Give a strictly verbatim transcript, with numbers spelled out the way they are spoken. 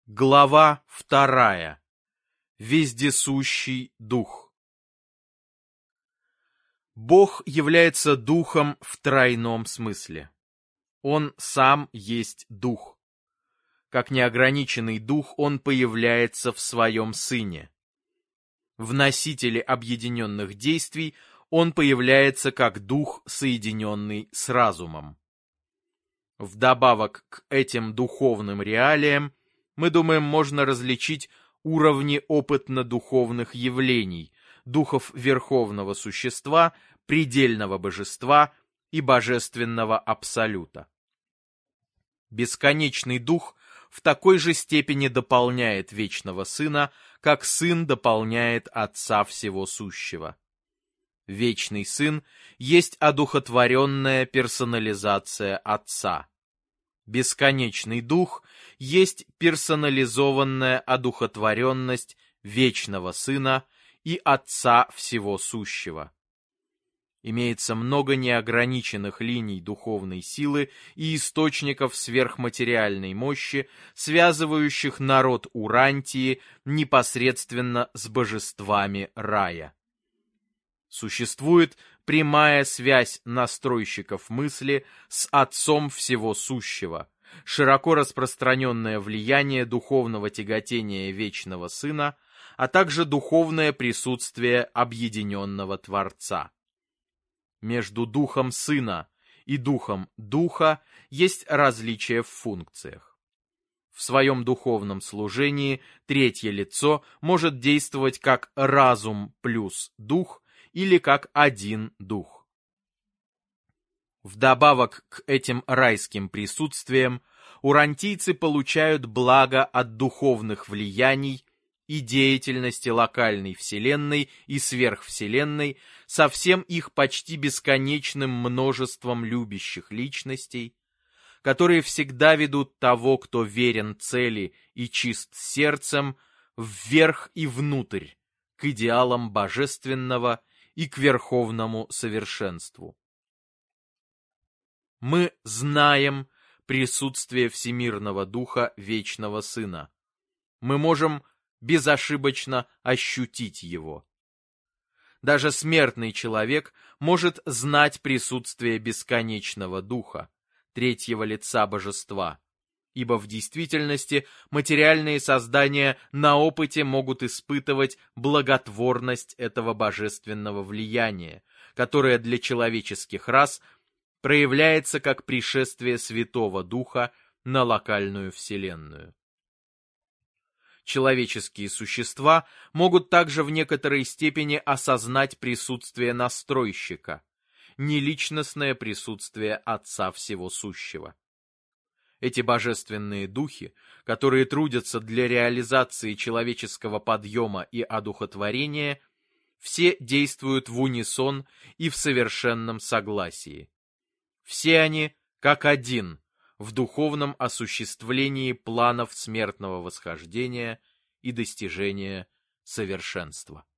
Глава вторая. Вездесущий Дух. Бог является Духом в тройном смысле. Он сам есть Дух. Как неограниченный Дух, Он появляется в Своем Сыне. В носителе объединенных действий Он появляется как Дух, соединенный с разумом. Вдобавок к этим духовным реалиям, мы думаем, можно различить уровни опытно-духовных явлений, духов верховного существа, предельного божества и божественного абсолюта. Бесконечный Дух в такой же степени дополняет Вечного Сына, как Сын дополняет Отца Всего Сущего. Вечный Сын есть одухотворенная персонализация Отца. Бесконечный Дух есть персонализованная одухотворенность Вечного Сына и Отца Всего Сущего. Имеется много неограниченных линий духовной силы и источников сверхматериальной мощи, связывающих народ Урантии непосредственно с божествами рая. Существует прямая связь настройщиков мысли с Отцом Всего Сущего, широко распространенное влияние духовного тяготения Вечного Сына, а также духовное присутствие объединенного Творца. Между Духом Сына и Духом Духа есть различия в функциях. В своем духовном служении третье лицо может действовать как разум плюс дух, или как один дух. Вдобавок к этим райским присутствиям, урантийцы получают благо от духовных влияний и деятельности локальной вселенной и сверхвселенной со всем их почти бесконечным множеством любящих личностей, которые всегда ведут того, кто верен цели и чист сердцем, вверх и внутрь, к идеалам божественного и к верховному совершенству. Мы знаем присутствие Всемирного Духа Вечного Сына. Мы можем безошибочно ощутить его. Даже смертный человек может знать присутствие Бесконечного Духа, третьего лица Божества, ибо в действительности материальные создания на опыте могут испытывать благотворность этого божественного влияния, которое для человеческих рас проявляется как пришествие Святого Духа на локальную вселенную. Человеческие существа могут также в некоторой степени осознать присутствие настройщика, неличностное присутствие Отца Всего Сущего. Эти божественные духи, которые трудятся для реализации человеческого подъема и одухотворения, все действуют в унисон и в совершенном согласии. Все они, как один, в духовном осуществлении планов смертного восхождения и достижения совершенства.